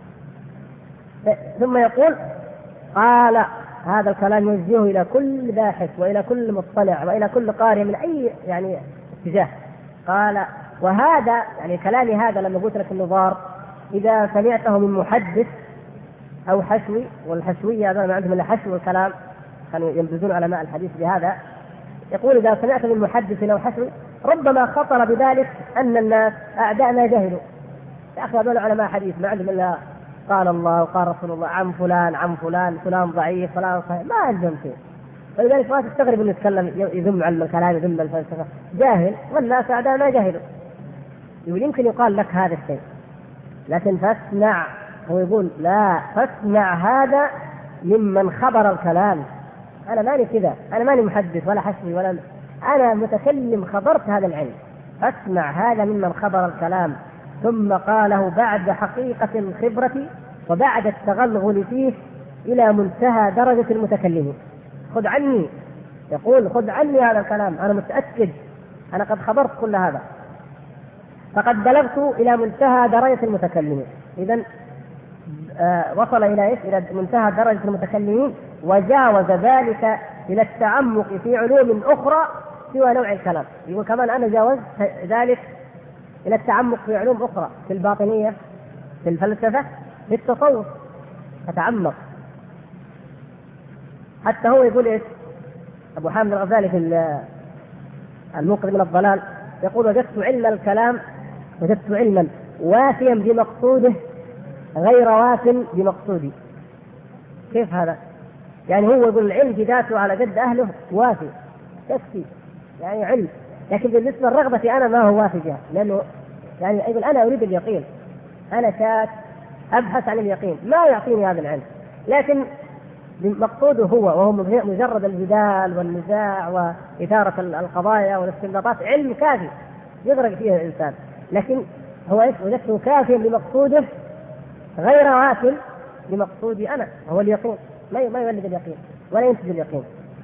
A: ثم يقول قال هذا الكلام يوجهه إلى كل باحث وإلى كل مطلع وإلى كل قارئ من أي يعني اتجاه. قال وهذا يعني كلامي هذا لما قلت لك النظار إذا سمعته من محدث أو حشوي، والحشوية هذا ما عندهم إلا حشو الكلام، كانوا ينبذون علماء الحديث بهذا. يقول إذا سمعت من محدث أو حشوي ربما خطر بذلك أن الناس أعداءنا جهلوا، يا أخي هذول علماء حديث ما عندهم إلا قال الله وقال رسول الله عن فلان عن فلان، فلان ضعيف فلان صحيح، ما عندهم شيء. ولذلك ما تستغرب أن يتكلم يذم علم الكلام يذم الفلسفة، جاهل والناس أعداءنا جهلوا. يمكن يقال لك هذا الشيء، لكن فاسمع، هو يقول لا فاسمع هذا ممن خبر الكلام. أنا ماني كذا، أنا ماني محدث ولا حسبي ولا أنا متكلم خبرت هذا العلم، فاسمع هذا ممن خبر الكلام ثم قاله بعد حقيقة الخبرة وبعد التغلغل فيه إلى منتهى درجة المتكلمين. خذ عني، يقول خذ عني هذا الكلام، أنا متأكد أنا قد خبرت كل هذا، فقد بلغت إلى منتهى درجة المتكلمين. إذن وصل إلى إيش؟ إلى منتهى درجة المتكلمين، وجاوز ذلك إلى التعمق في علوم أخرى سوى نوع الكلام. يقول كمان أنا جاوزت ذلك إلى التعمق في علوم أخرى، في الباطنية، في الفلسفة، في التصوف، أتعمق. حتى هو يقول إيش؟ أبو حامد الغزالي في الموقظ من الضلال يقول وجدت علم الكلام، وجدت علما وافيا بمقصوده غير واف بمقصودي. كيف هذا؟ يعني هو يقول العلم في ذاته على قد أهله وافي يكفي، يعني علم، لكن بالنسبة لرغبتي أنا ما هو وافي بها، لأنه يعني يقول أنا أريد اليقين، أنا شاك أبحث عن اليقين، ما يعطيني هذا العلم، لكن مقصوده هو وهو مجرد الجدال والنزاع وإثارة القضايا والاستنباطات علم كافي يغرق فيه الإنسان، لكن هو وجدته كافيا بمقصوده غير واف بمقصودي أنا، هو اليقين، ما يولد اليقين ولا ينتج اليقين.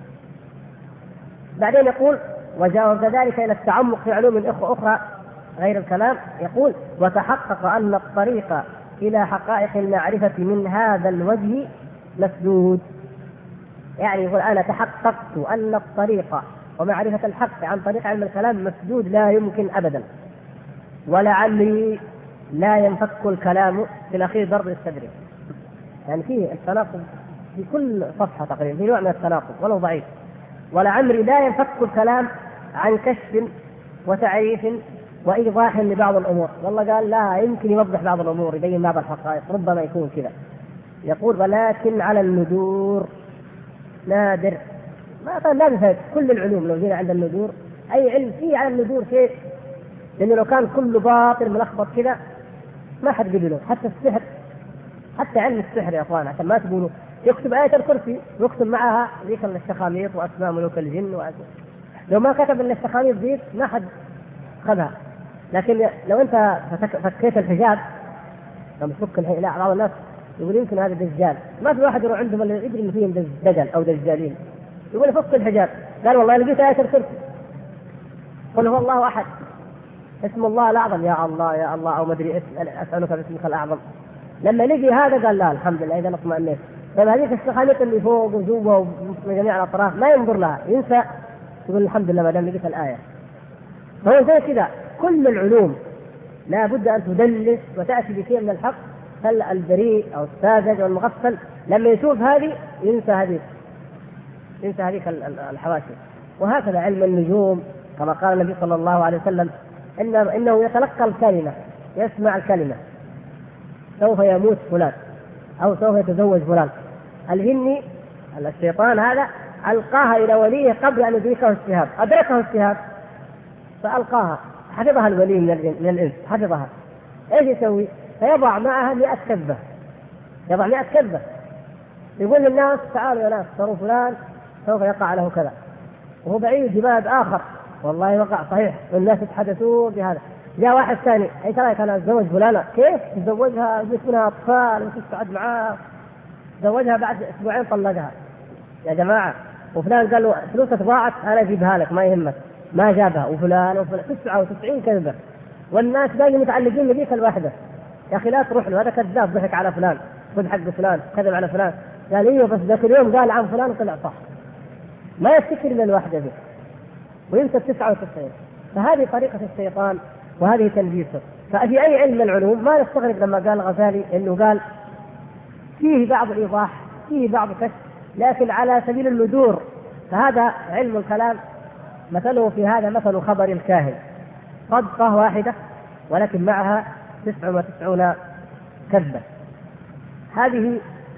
A: بعدين يقول وجاوز ذلك إلى التعمق في علوم أخرى غير الكلام. يقول وتحقق أن الطريق إلى حقائق المعرفة من هذا الوجه مسدود. يعني يقول أنا تحققت أن الطريق ومعرفة الحق عن طريق علم الكلام مسدود لا يمكن أبدا، ولعلي لا ينفك الكلام في الأخير ضرب الصدر. يعني فيه التناقض في كل صفحة تقريبا، في نوع من التناقض ولو ضعيف. ولعمري لا ينفك الكلام عن كشف وتعريف وإيضاح لبعض الأمور. والله قال لا يمكن يوضح بعض الأمور يبين بعض الحقائق، ربما يكون كذا. يقول ولكن على الندور نادر، ما قال لا بفائدة. كل العلوم لو جينا عند الندور أي علم فيه على الندور شيء، لأنه لو كان كله باطل ملخبط كذا ما حد قبله. حتى السحر، حتى علم السحر يا أخوان عشان ما تقولوا يكتب آية الكرسي ويكتب معها ذيك الشخاميط وأسماء ملوك الجن لو ما كتب إلا الشخاميط ذيك ما حد خذها. لكن لو أنت فكيت الحجاب لو مسك لا بعض الناس يقول يمكن هذا دجال، ما في واحد يروح عندهم اللي يدري إن فيهم دجل أو دجالين يقول فك الحجاب، قال والله لقيت آية الكرسي قل هو الله أحد اسم الله الأعظم يا الله يا الله أو مدري أسألك باسمك الأعظم. لما لقي هذا قال لا الحمد لله إذا اطمئنيت. طيب هذيك الشخاليط اللي فوق وجوه ومن جميع الأطراف ما ينظر لها، ينسى يقول الحمد لله ما دام لقيت الآية. فهو زي كذا كل العلوم لا بد أن تدلس وتأتي بشيء من الحق. فالبريء أو الساذج أو المغفل لما يشوف هذه ينسى هذيك الحواشي. وهكذا علم النجوم كما قال النبي صلى الله عليه وسلم إنه يتلقى الكلمة، يسمع الكلمة سوف يموت فلان أو سوف يتزوج فلان. الجني الشيطان هذا ألقاها إلى وليه قبل أن يدركه الشهاب، أدركه الشهاب فألقاها، حفظها الولي من الإنس حفظها. إيش يسوي؟ فيضع معها 100 كذبة، يضع 100 كذبة، يقول للناس تعالوا يا ناس تروا فلان سوف يقع له كذا، وهو بعيد بلد آخر والله وقع صحيح والناس يتحدثون بهذا. جاء واحد ثاني ايش رايك انا اتزوج فلانة؟ كيف تزوجها ويكونها اطفال وتقعد معاه؟ تزوجها بعد اسبوعين طلقها يا جماعه. وفلان قال له فلوسك ضاعت انا اجيبها لك ما يهمك، ما جابها، وفلان 99 كذبة، والناس باقي متعلقين بذيك الواحدة. يا أخي لا تروح له، هذا كذاب، ضحك على فلان، خذ حق فلان، كذب على فلان. قال ايوه بس ذاك اليوم قال عن فلان وطلع صح. ما يفتكر الا الواحدة ذي وينسى 99. فهذه طريقة الشيطان وهذه تلبيسه. ففي أي علم من العلوم ما نستغرب لما قال الغزالي إنه قال فيه بعض الإيضاح، فيه بعض كشف، لكن على سبيل الندور. فهذا علم الكلام مثله في هذا مثل خبر الكاهن، صدقة واحدة ولكن معها 99 كذبة. هذه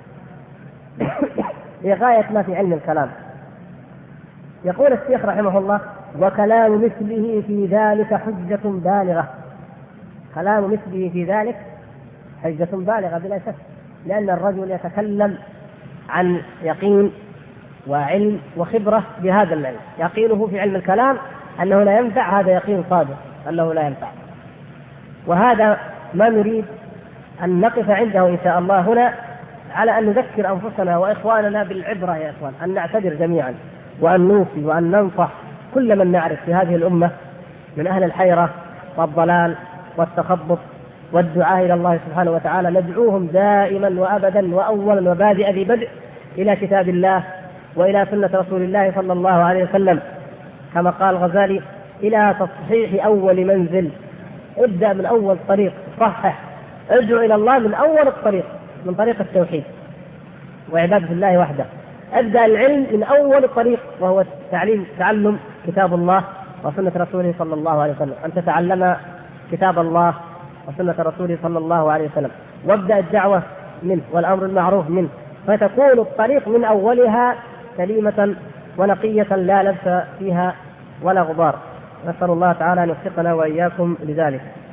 A: هي غاية ما في علم الكلام. يقول الشيخ رحمه الله: وكلام مثله في ذلك حجة بالغة. كلام مثله في ذلك حجة بالغة بلا شك، لأن الرجل يتكلم عن يقين وعلم وخبرة بهذا العلم. يقينه في علم الكلام أنه لا ينفع، هذا يقين صادق أنه لا ينفع. وهذا ما نريد أن نقف عنده إن شاء الله هنا، على أن نذكر أنفسنا وإخواننا بالعبرة يا إخوان، أن نعتبر جميعا وأن نوصي وأن ننصح كل من نعرف في هذه الأمة من أهل الحيرة والضلال والتخبط والدعاء إلى الله سبحانه وتعالى. ندعوهم دائما وأبدا وأولا وبادئ ذي بدء إلى كتاب الله وإلى سنة رسول الله صلى الله عليه وسلم، كما قال الغزالي: إلى تصحيح أول منزل. ابدأ من أول طريق، صحح، ادعو إلى الله من أول الطريق، من طريق التوحيد وعبادة الله وحده. ابدأ العلم من أول الطريق، وهو تعلم كتاب الله وسنة رسوله صلى الله عليه وسلم، أن تتعلم كتاب الله وسنة رسوله صلى الله عليه وسلم، وابدأ الدعوة منه والأمر المعروف منه، فتكون الطريق من أولها سليمة ونقية لا لبس فيها ولا غبار. نسأل الله تعالى أن يوفقنا وإياكم لذلك.